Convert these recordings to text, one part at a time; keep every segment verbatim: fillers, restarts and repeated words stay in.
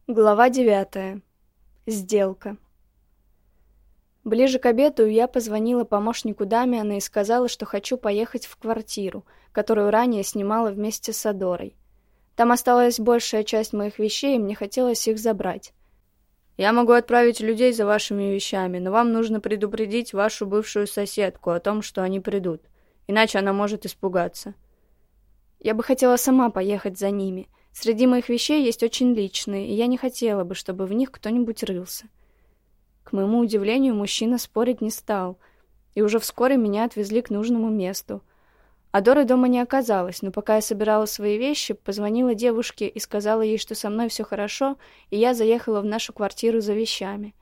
Глава девятая. Сделка. Ближе к обеду я позвонила помощнику Дамиана и сказала, что хочу поехать в квартиру, которую ранее снимала вместе с Адорой. Там осталась большая часть моих вещей, и мне хотелось их забрать. «Я могу отправить людей за вашими вещами, но вам нужно предупредить вашу бывшую соседку о том, что они придут, иначе она может испугаться». Я бы хотела сама поехать за ними. Среди моих вещей есть очень личные, и я не хотела бы, чтобы в них кто-нибудь рылся. К моему удивлению, мужчина спорить не стал, и уже вскоре меня отвезли к нужному месту. Адоры дома не оказалось, но пока я собирала свои вещи, позвонила девушке и сказала ей, что со мной все хорошо, и я заехала в нашу квартиру за вещами.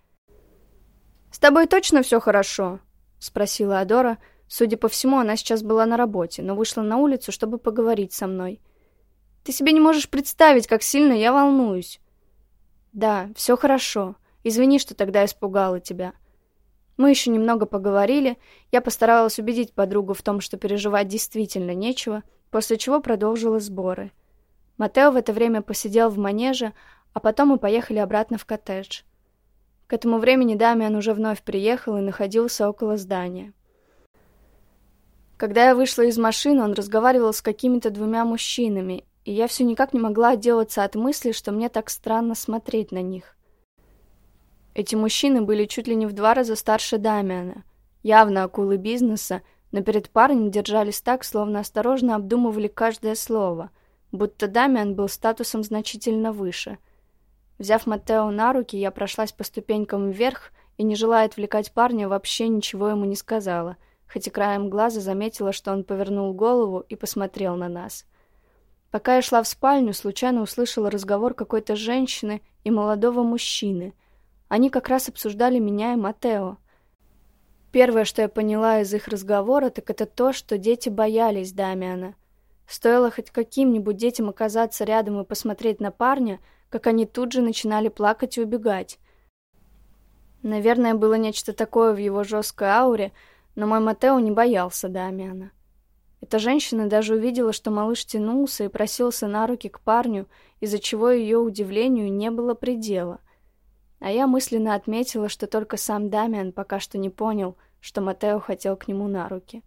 «С тобой точно все хорошо?» — спросила Адора. Судя по всему, она сейчас была на работе, но вышла на улицу, чтобы поговорить со мной. «Ты себе не можешь представить, как сильно я волнуюсь». «Да, все хорошо. Извини, что тогда испугала тебя». Мы еще немного поговорили, я постаралась убедить подругу в том, что переживать действительно нечего, после чего продолжила сборы. Матео в это время посидел в манеже, а потом мы поехали обратно в коттедж. К этому времени Дамиан уже вновь приехал и находился около здания. Когда я вышла из машины, он разговаривал с какими-то двумя мужчинами, и я все никак не могла отделаться от мысли, что мне так странно смотреть на них. Эти мужчины были чуть ли не в два раза старше Дамиана, явно акулы бизнеса, но перед парнем держались так, словно осторожно обдумывали каждое слово, будто Дамиан был статусом значительно выше. Взяв Матео на руки, я прошлась по ступенькам вверх и, не желая отвлекать парня, вообще ничего ему не сказала, хоть и краем глаза заметила, что он повернул голову и посмотрел на нас. Пока я шла в спальню, случайно услышала разговор какой-то женщины и молодого мужчины. Они как раз обсуждали меня и Матео. Первое, что я поняла из их разговора, так это то, что дети боялись Дамиана. Стоило хоть каким-нибудь детям оказаться рядом и посмотреть на парня, как они тут же начинали плакать и убегать. Наверное, было нечто такое в его жесткой ауре, но мой Матео не боялся Дамиана. Эта женщина даже увидела, что малыш тянулся и просился на руки к парню, из-за чего ее удивлению не было предела. А я мысленно отметила, что только сам Дамиан пока что не понял, что Матео хотел к нему на руки.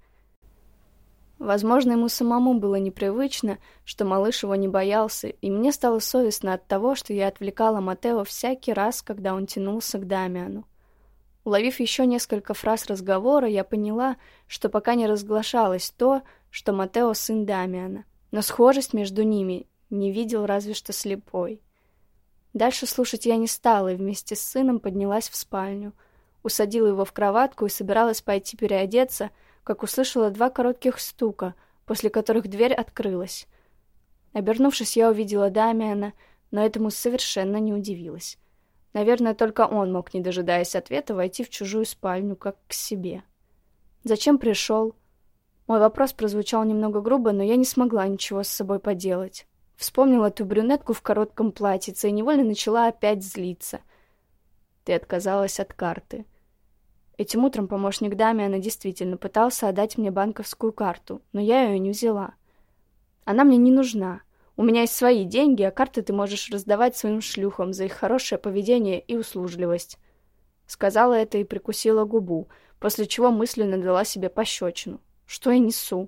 Возможно, ему самому было непривычно, что малыш его не боялся, и мне стало совестно от того, что я отвлекала Матео всякий раз, когда он тянулся к Дамиану. Уловив еще несколько фраз разговора, я поняла, что пока не разглашалось то, что Матео сын Дамиана, но схожесть между ними не видел разве что слепой. Дальше слушать я не стала и вместе с сыном поднялась в спальню, усадила его в кроватку и собиралась пойти переодеться, как услышала два коротких стука, после которых дверь открылась. Обернувшись, я увидела Дамиана, но этому совершенно не удивилась. Наверное, только он мог, не дожидаясь ответа, войти в чужую спальню, как к себе. «Зачем пришел?» Мой вопрос прозвучал немного грубо, но я не смогла ничего с собой поделать. Вспомнила ту брюнетку в коротком платьице и невольно начала опять злиться. «Ты отказалась от карты». Этим утром помощник Дамиана действительно пытался отдать мне банковскую карту, но я ее не взяла. Она мне не нужна. У меня есть свои деньги, а карты ты можешь раздавать своим шлюхам за их хорошее поведение и услужливость. Сказала это и прикусила губу, после чего мысленно дала себе пощечину. Что я несу?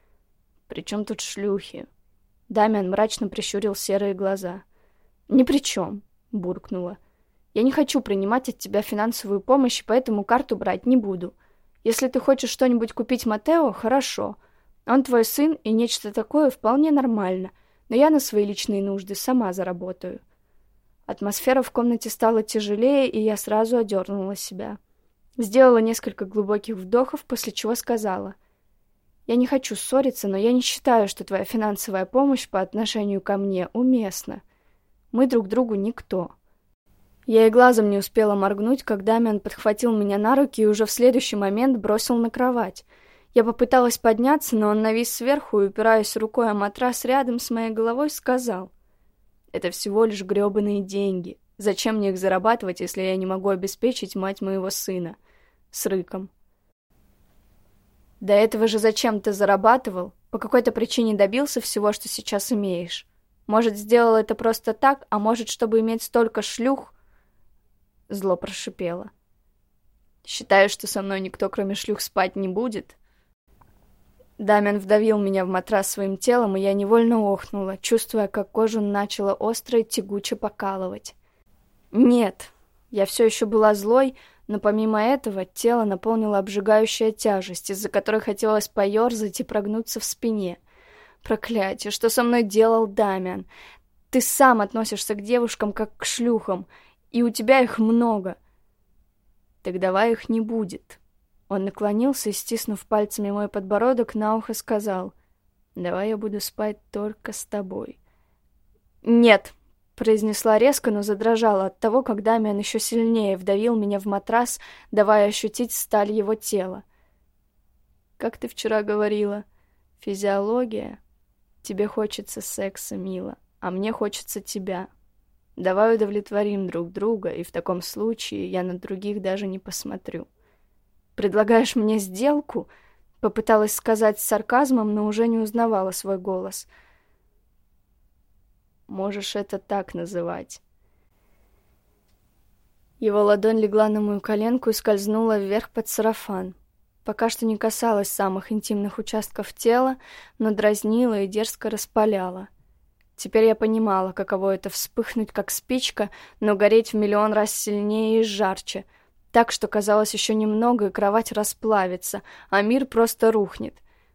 При чем тут шлюхи? Дамиан мрачно прищурил серые глаза. «Ни при чем», — буркнула. «Я не хочу принимать от тебя финансовую помощь, поэтому карту брать не буду. Если ты хочешь что-нибудь купить Матео, хорошо. Он твой сын, и нечто такое вполне нормально, но я на свои личные нужды сама заработаю». Атмосфера в комнате стала тяжелее, и я сразу одернула себя. Сделала несколько глубоких вдохов, после чего сказала: «Я не хочу ссориться, но я не считаю, что твоя финансовая помощь по отношению ко мне уместна. Мы друг другу никто». Я и глазом не успела моргнуть, как Дамиан подхватил меня на руки и уже в следующий момент бросил на кровать. Я попыталась подняться, но он навис сверху и, упираясь рукой о матрас рядом с моей головой, сказал: «Это всего лишь гребаные деньги. Зачем мне их зарабатывать, если я не могу обеспечить мать моего сына?» С рыком. «До этого же зачем ты зарабатывал? По какой-то причине добился всего, что сейчас имеешь. Может, сделал это просто так, а может, чтобы иметь столько шлюх?» Зло прошипело. «Считаешь, что со мной никто, кроме шлюх, спать не будет?» Дамиан вдавил меня в матрас своим телом, и я невольно охнула, чувствуя, как кожу начало остро и тягуче покалывать. «Нет!» Я все еще была злой, но помимо этого тело наполнило обжигающая тяжесть, из-за которой хотелось поерзать и прогнуться в спине. «Проклятие! Что со мной делал Дамиан? Ты сам относишься к девушкам как к шлюхам, и у тебя их много!» «Так давай их не будет!» Он наклонился и, стиснув пальцами мой подбородок, на ухо сказал: «Давай я буду спать только с тобой». «Нет!» — произнесла резко, но задрожала от того, как Дамиан еще сильнее вдавил меня в матрас, давая ощутить сталь его тела. «Как ты вчера говорила, физиология? Тебе хочется секса, мила, а мне хочется тебя. Давай удовлетворим друг друга, и в таком случае я на других даже не посмотрю». «Предлагаешь мне сделку?» — попыталась сказать с сарказмом, но уже не узнавала свой голос. «Можешь это так называть». Его ладонь легла на мою коленку и скользнула вверх под сарафан. Пока что не касалась самых интимных участков тела, но дразнила и дерзко распаляла. Теперь я понимала, каково это — вспыхнуть, как спичка, но гореть в миллион раз сильнее и жарче — так что, казалось, еще немного, и кровать расплавится, а мир просто рухнет.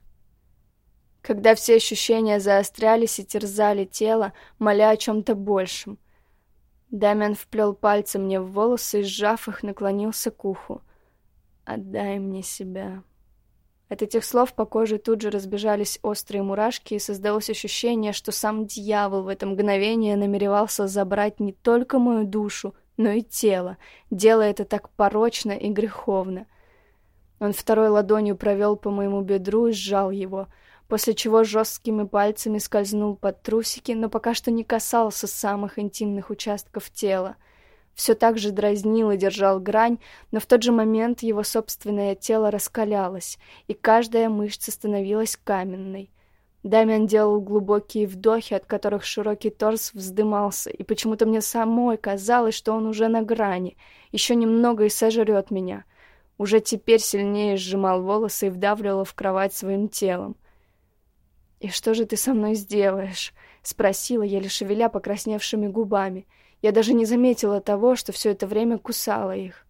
Когда все ощущения заострялись и терзали тело, моля о чем-то большем. Дамиан вплел пальцы мне в волосы и, сжав их, наклонился к уху. «Отдай мне себя». От этих слов по коже тут же разбежались острые мурашки, и создалось ощущение, что сам дьявол в это мгновение намеревался забрать не только мою душу, но и тело, делая это так порочно и греховно. Он второй ладонью провел по моему бедру и сжал его, после чего жесткими пальцами скользнул под трусики, но пока что не касался самых интимных участков тела. Все так же дразнил и держал грань, но в тот же момент его собственное тело раскалялось, и каждая мышца становилась каменной. Дамиан делал глубокие вдохи, от которых широкий торс вздымался, и почему-то мне самой казалось, что он уже на грани, еще немного и сожрет меня. Уже теперь сильнее сжимал волосы и вдавливал в кровать своим телом. «И что же ты со мной сделаешь?» — спросила, еле шевеля покрасневшими губами. Я даже не заметила того, что все это время кусала их.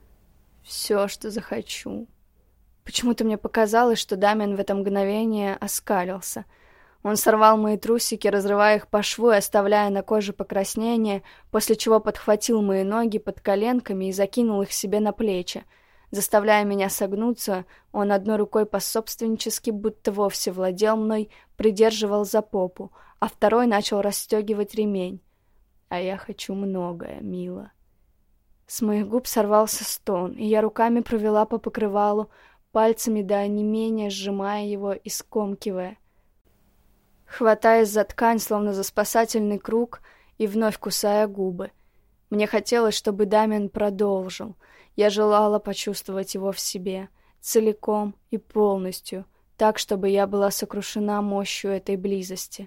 «Все, что захочу». Почему-то мне показалось, что Дамиан в это мгновение оскалился. Он сорвал мои трусики, разрывая их по шву и оставляя на коже покраснение, после чего подхватил мои ноги под коленками и закинул их себе на плечи. Заставляя меня согнуться, он одной рукой пособственнически, будто вовсе владел мной, придерживал за попу, а второй начал расстегивать ремень. «А я хочу многое, мила». С моих губ сорвался стон, и я руками провела по покрывалу, пальцами до онемения сжимая его и скомкивая. Хватаясь за ткань, словно за спасательный круг, и вновь кусая губы. Мне хотелось, чтобы Дамиан продолжил. Я желала почувствовать его в себе, целиком и полностью, так, чтобы я была сокрушена мощью этой близости.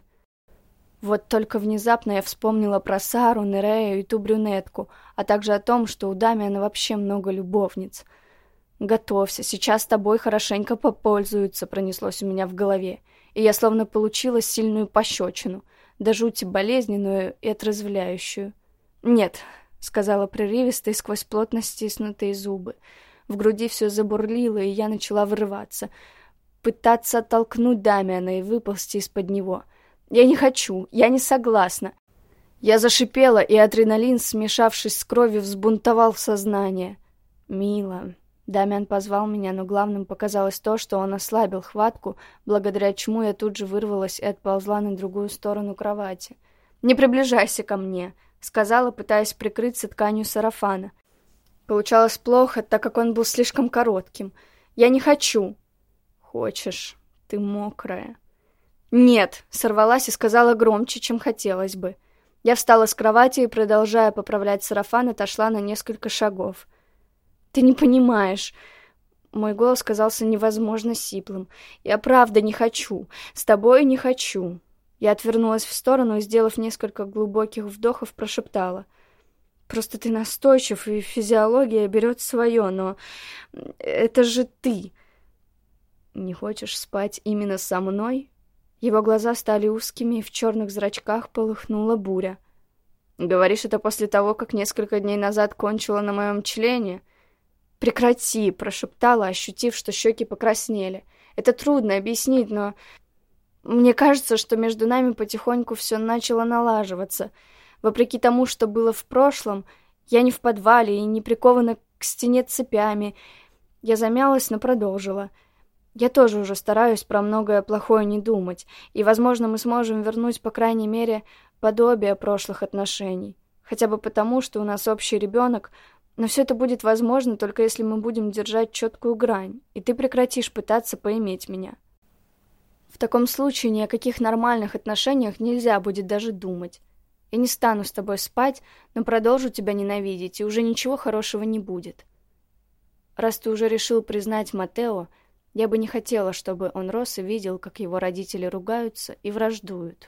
Вот только внезапно я вспомнила про Сару, Нерею и ту брюнетку, а также о том, что у Дамиана вообще много любовниц. «Готовься, сейчас тобой хорошенько попользуются», — пронеслось у меня в голове, и я словно получила сильную пощечину, до жути болезненную и отрезвляющую. «Нет», — сказала прерывисто и сквозь плотно стиснутые зубы. В груди все забурлило, и я начала вырываться, пытаться оттолкнуть Дамиана и выползти из-под него. «Я не хочу, я не согласна». Я зашипела, и адреналин, смешавшись с кровью, взбунтовал сознание. «Мила...» Дамиан позвал меня, но главным показалось то, что он ослабил хватку, благодаря чему я тут же вырвалась и отползла на другую сторону кровати. «Не приближайся ко мне», — сказала, пытаясь прикрыться тканью сарафана. Получалось плохо, так как он был слишком коротким. «Я не хочу». «Хочешь, ты мокрая». «Нет», — сорвалась и сказала громче, чем хотелось бы. Я встала с кровати и, продолжая поправлять сарафан, отошла на несколько шагов. «Ты не понимаешь...» Мой голос казался невозможно сиплым. «Я правда не хочу. С тобой не хочу». Я отвернулась в сторону и, сделав несколько глубоких вдохов, прошептала: «Просто ты настойчив, и физиология берет свое, но это же ты!» «Не хочешь спать именно со мной?» Его глаза стали узкими, и в черных зрачках полыхнула буря. «Говоришь это после того, как несколько дней назад кончила на моем члене?» «Прекрати!» — прошептала, ощутив, что щеки покраснели. «Это трудно объяснить, но мне кажется, что между нами потихоньку все начало налаживаться. Вопреки тому, что было в прошлом, я не в подвале и не прикована к стене цепями». Я замялась, но продолжила. «Я тоже уже стараюсь про многое плохое не думать, и, возможно, мы сможем вернуть, по крайней мере, подобие прошлых отношений. Хотя бы потому, что у нас общий ребенок, но все это будет возможно только если мы будем держать четкую грань, и ты прекратишь пытаться поиметь меня. В таком случае ни о каких нормальных отношениях нельзя будет даже думать. Я не стану с тобой спать, но продолжу тебя ненавидеть, и уже ничего хорошего не будет. Раз ты уже решил признать Матео, я бы не хотела, чтобы он рос и видел, как его родители ругаются и враждуют».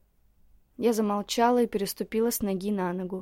Я замолчала и переступила с ноги на ногу.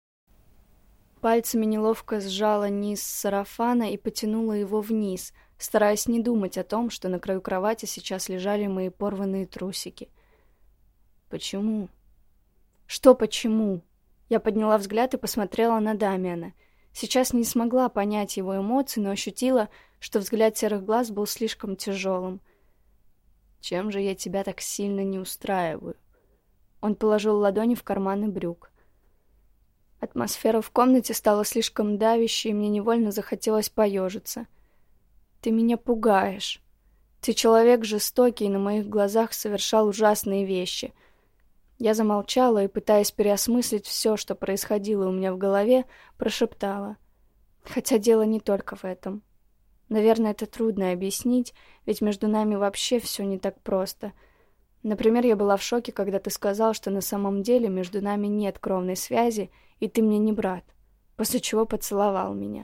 Пальцами неловко сжала низ сарафана и потянула его вниз, стараясь не думать о том, что на краю кровати сейчас лежали мои порванные трусики. «Почему?» «Что почему?» Я подняла взгляд и посмотрела на Дамиана. Сейчас не смогла понять его эмоции, но ощутила, что взгляд серых глаз был слишком тяжелым. «Чем же я тебя так сильно не устраиваю?» Он положил ладони в карманы брюк. Атмосфера в комнате стала слишком давящей, и мне невольно захотелось поежиться. «Ты меня пугаешь. Ты человек жестокий, и на моих глазах совершал ужасные вещи». Я замолчала и, пытаясь переосмыслить все, что происходило у меня в голове, прошептала. Хотя дело не только в этом. Наверное, это трудно объяснить, ведь между нами вообще все не так просто. Например, я была в шоке, когда ты сказал, что на самом деле между нами нет кровной связи, и ты мне не брат, после чего поцеловал меня.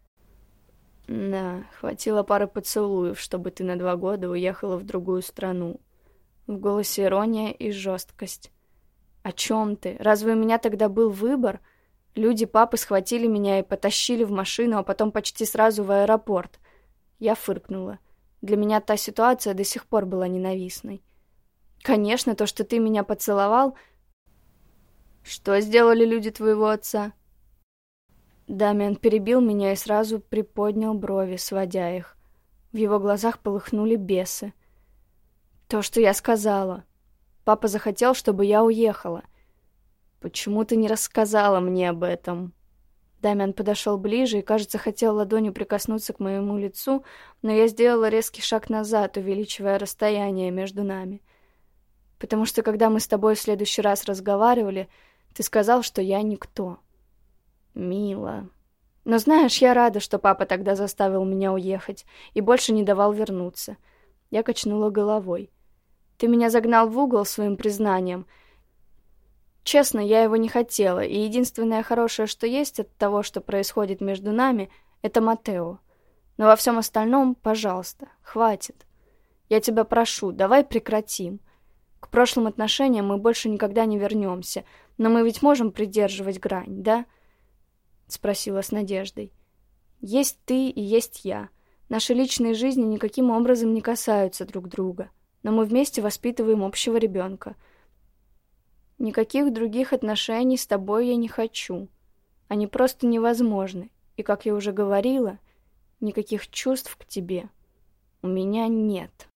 Да, хватило пары поцелуев, чтобы ты на два года уехала в другую страну. В голосе ирония и жесткость. «О чем ты? Разве у меня тогда был выбор? Люди папы схватили меня и потащили в машину, а потом почти сразу в аэропорт». Я фыркнула. Для меня та ситуация до сих пор была ненавистной. «Конечно, то, что ты меня поцеловал...» «Что сделали люди твоего отца?» Дамиан перебил меня и сразу приподнял брови, сводя их. В его глазах полыхнули бесы. «То, что я сказала. Папа захотел, чтобы я уехала. Почему ты не рассказала мне об этом?» Дамиан подошел ближе и, кажется, хотел ладонью прикоснуться к моему лицу, но я сделала резкий шаг назад, увеличивая расстояние между нами. «Потому что, когда мы с тобой в следующий раз разговаривали, ты сказал, что я никто». «Мило. Но знаешь, я рада, что папа тогда заставил меня уехать и больше не давал вернуться». Я качнула головой. «Ты меня загнал в угол своим признанием. Честно, я его не хотела, и единственное хорошее, что есть от того, что происходит между нами, это Матео. Но во всем остальном, пожалуйста, хватит. Я тебя прошу, давай прекратим. К прошлым отношениям мы больше никогда не вернемся, но мы ведь можем придерживать грань, да?» Спросила с надеждой. «Есть ты и есть я. Наши личные жизни никаким образом не касаются друг друга, но мы вместе воспитываем общего ребенка. Никаких других отношений с тобой я не хочу. Они просто невозможны, и, как я уже говорила, никаких чувств к тебе у меня нет».